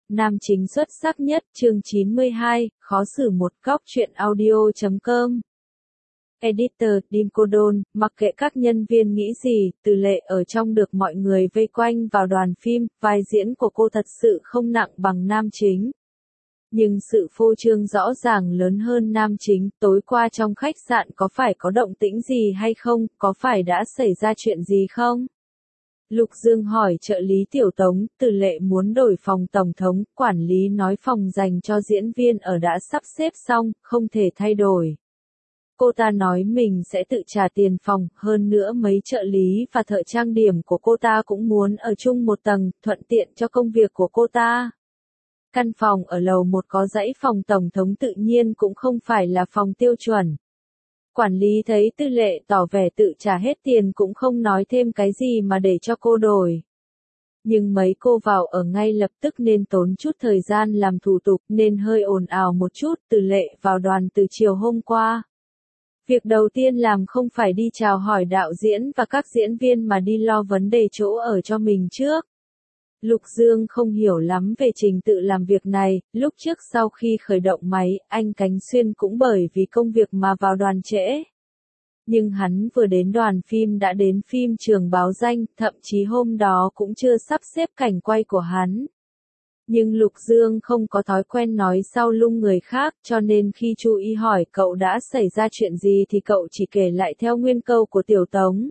nam chính xuất sắc nhất, chương 92, khó xử một góc truyện audio.com. Editor, Dim Codon, mặc kệ các nhân viên nghĩ gì, Từ Lệ ở trong được mọi người vây quanh vào đoàn phim, vai diễn của cô thật sự không nặng bằng nam chính. Nhưng sự phô trương rõ ràng lớn hơn nam chính. Tối qua trong khách sạn có phải có động tĩnh gì hay không, có phải đã xảy ra chuyện gì không? Lục Dương hỏi trợ lý Tiểu Tống. Từ Lệ muốn đổi phòng tổng thống, quản lý nói phòng dành cho diễn viên ở đã sắp xếp xong, không thể thay đổi. Cô ta nói mình sẽ tự trả tiền phòng, hơn nữa mấy trợ lý và thợ trang điểm của cô ta cũng muốn ở chung một tầng, thuận tiện cho công việc của cô ta. Căn phòng ở lầu 1 có dãy phòng tổng thống tự nhiên cũng không phải là phòng tiêu chuẩn. Quản lý thấy Tư Lệ tỏ vẻ tự trả hết tiền cũng không nói thêm cái gì mà để cho cô đổi. Nhưng mấy cô vào ở ngay lập tức nên tốn chút thời gian làm thủ tục nên hơi ồn ào một chút. Từ Lệ vào đoàn từ chiều hôm qua. Việc đầu tiên làm không phải đi chào hỏi đạo diễn và các diễn viên mà đi lo vấn đề chỗ ở cho mình trước. Lục Dương không hiểu lắm về trình tự làm việc này, lúc trước sau khi khởi động máy, anh Cánh Xuyên cũng bởi vì công việc mà vào đoàn trễ. Nhưng hắn vừa đến đoàn phim đã đến phim trường báo danh, thậm chí hôm đó cũng chưa sắp xếp cảnh quay của hắn. Nhưng Lục Dương không có thói quen nói sau lưng người khác, cho nên khi Chu Y hỏi cậu đã xảy ra chuyện gì thì cậu chỉ kể lại theo nguyên câu của Tiểu Tống.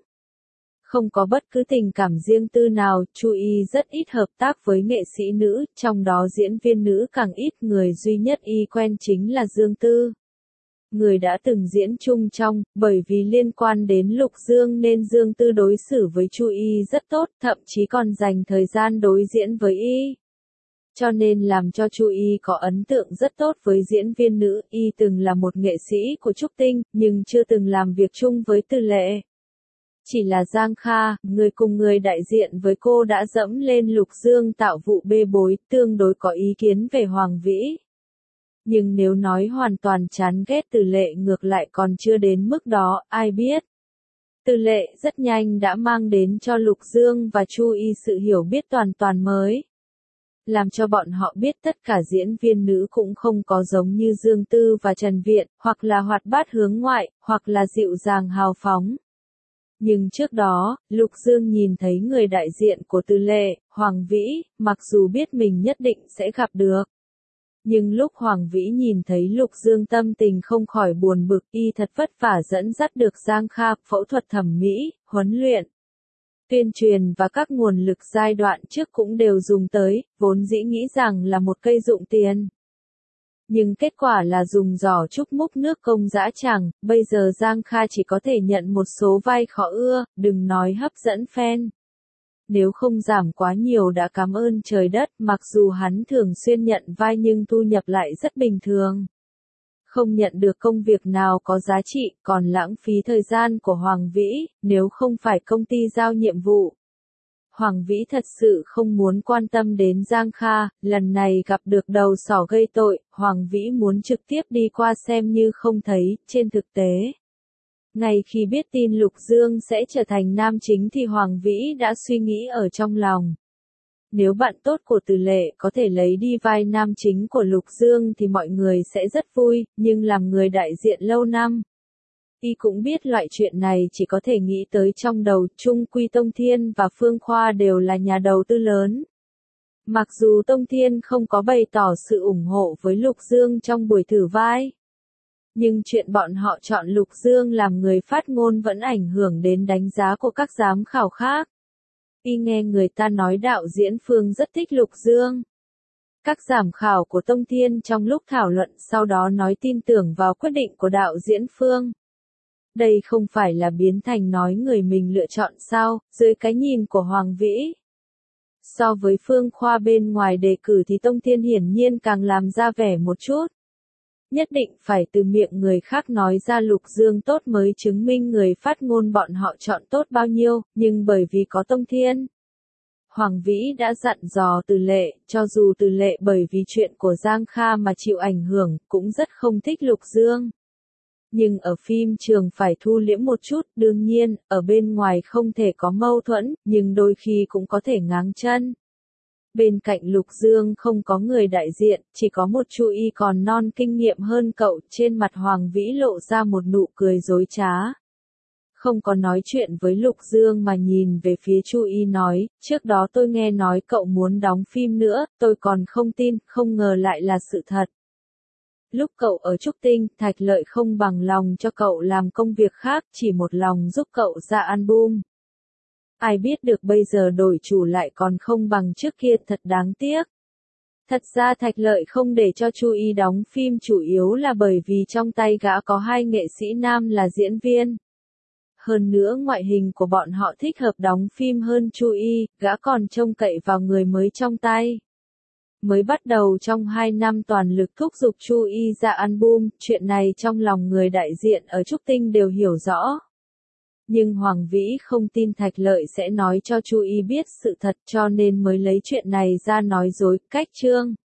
Không có bất cứ tình cảm riêng tư nào, Chu Y rất ít hợp tác với nghệ sĩ nữ, trong đó diễn viên nữ càng ít, người duy nhất Y quen chính là Dương Tư. Người đã từng diễn chung trong, bởi vì liên quan đến Lục Dương nên Dương Tư đối xử với Chu Y rất tốt, thậm chí còn dành thời gian đối diễn với Y. Cho nên làm cho Chu Y có ấn tượng rất tốt với diễn viên nữ. Y từng là một nghệ sĩ của Trúc Tinh, nhưng chưa từng làm việc chung với Từ Lệ. Chỉ là Giang Kha, người cùng người đại diện với cô đã dẫm lên Lục Dương tạo vụ bê bối, tương đối có ý kiến về Hoàng Vĩ. Nhưng nếu nói hoàn toàn chán ghét Từ Lệ ngược lại còn chưa đến mức đó, ai biết. Từ Lệ rất nhanh đã mang đến cho Lục Dương và Chu Y sự hiểu biết hoàn toàn mới. Làm cho bọn họ biết tất cả diễn viên nữ cũng không có giống như Dương Tư và Trần Viện, hoặc là hoạt bát hướng ngoại, hoặc là dịu dàng hào phóng. Nhưng trước đó, Lục Dương nhìn thấy người đại diện của Từ Lệ, Hoàng Vĩ, mặc dù biết mình nhất định sẽ gặp được. Nhưng lúc Hoàng Vĩ nhìn thấy Lục Dương tâm tình không khỏi buồn bực, Y thật vất vả dẫn dắt được Giang Kha, phẫu thuật thẩm mỹ, huấn luyện. Tuyên truyền và các nguồn lực giai đoạn trước cũng đều dùng tới, vốn dĩ nghĩ rằng là một cây dụng tiền. Nhưng kết quả là dùng giỏ trúc múc nước công dã tràng, bây giờ Giang Kha chỉ có thể nhận một số vai khó ưa, đừng nói hấp dẫn fan. Nếu không giảm quá nhiều đã cảm ơn trời đất, mặc dù hắn thường xuyên nhận vai nhưng thu nhập lại rất bình thường. Không nhận được công việc nào có giá trị, còn lãng phí thời gian của Hoàng Vĩ, nếu không phải công ty giao nhiệm vụ. Hoàng Vĩ thật sự không muốn quan tâm đến Giang Kha, lần này gặp được đầu sỏ gây tội, Hoàng Vĩ muốn trực tiếp đi qua xem như không thấy. Trên thực tế, ngay khi biết tin Lục Dương sẽ trở thành nam chính thì Hoàng Vĩ đã suy nghĩ ở trong lòng. Nếu bạn tốt của Từ Lệ có thể lấy đi vai nam chính của Lục Dương thì mọi người sẽ rất vui, nhưng làm người đại diện lâu năm, Y cũng biết loại chuyện này chỉ có thể nghĩ tới trong đầu. Chung quy Tông Thiên và Phương Khoa đều là nhà đầu tư lớn. Mặc dù Tông Thiên không có bày tỏ sự ủng hộ với Lục Dương trong buổi thử vai, nhưng chuyện bọn họ chọn Lục Dương làm người phát ngôn vẫn ảnh hưởng đến đánh giá của các giám khảo khác. Y nghe người ta nói đạo diễn Phương rất thích Lục Dương. Các giám khảo của Tông Thiên trong lúc thảo luận sau đó nói tin tưởng vào quyết định của đạo diễn Phương. Đây không phải là biến thành nói người mình lựa chọn sao, dưới cái nhìn của Hoàng Vĩ. So với Phương Khoa bên ngoài đề cử thì Tông Thiên hiển nhiên càng làm ra vẻ một chút. Nhất định phải từ miệng người khác nói ra Lục Dương tốt mới chứng minh người phát ngôn bọn họ chọn tốt bao nhiêu, nhưng bởi vì có Tông Thiên. Hoàng Vĩ đã dặn dò Từ Lệ, cho dù Từ Lệ bởi vì chuyện của Giang Kha mà chịu ảnh hưởng, cũng rất không thích Lục Dương. Nhưng ở phim trường phải thu liễm một chút, đương nhiên, ở bên ngoài không thể có mâu thuẫn, nhưng đôi khi cũng có thể ngáng chân. Bên cạnh Lục Dương không có người đại diện, chỉ có một Chu Y còn non kinh nghiệm hơn cậu, trên mặt Hoàng Vĩ lộ ra một nụ cười dối trá. Không có nói chuyện với Lục Dương mà nhìn về phía Chu Y nói, trước đó tôi nghe nói cậu muốn đóng phim nữa, tôi còn không tin, không ngờ lại là sự thật. Lúc cậu ở Trúc Tinh, Thạch Lợi không bằng lòng cho cậu làm công việc khác, chỉ một lòng giúp cậu ra album. Ai biết được bây giờ đổi chủ lại còn không bằng trước kia, thật đáng tiếc. Thật ra Thạch Lợi không để cho Chu Y đóng phim chủ yếu là bởi vì trong tay gã có hai nghệ sĩ nam là diễn viên. Hơn nữa ngoại hình của bọn họ thích hợp đóng phim hơn Chu Y, gã còn trông cậy vào người mới trong tay. Mới bắt đầu trong 2 năm toàn lực thúc giục Chu Y ra album, chuyện này trong lòng người đại diện ở Trúc Tinh đều hiểu rõ. Nhưng Hoàng Vĩ không tin Thạch Lợi sẽ nói cho Chu Y biết sự thật cho nên mới lấy chuyện này ra nói dối, cách chương.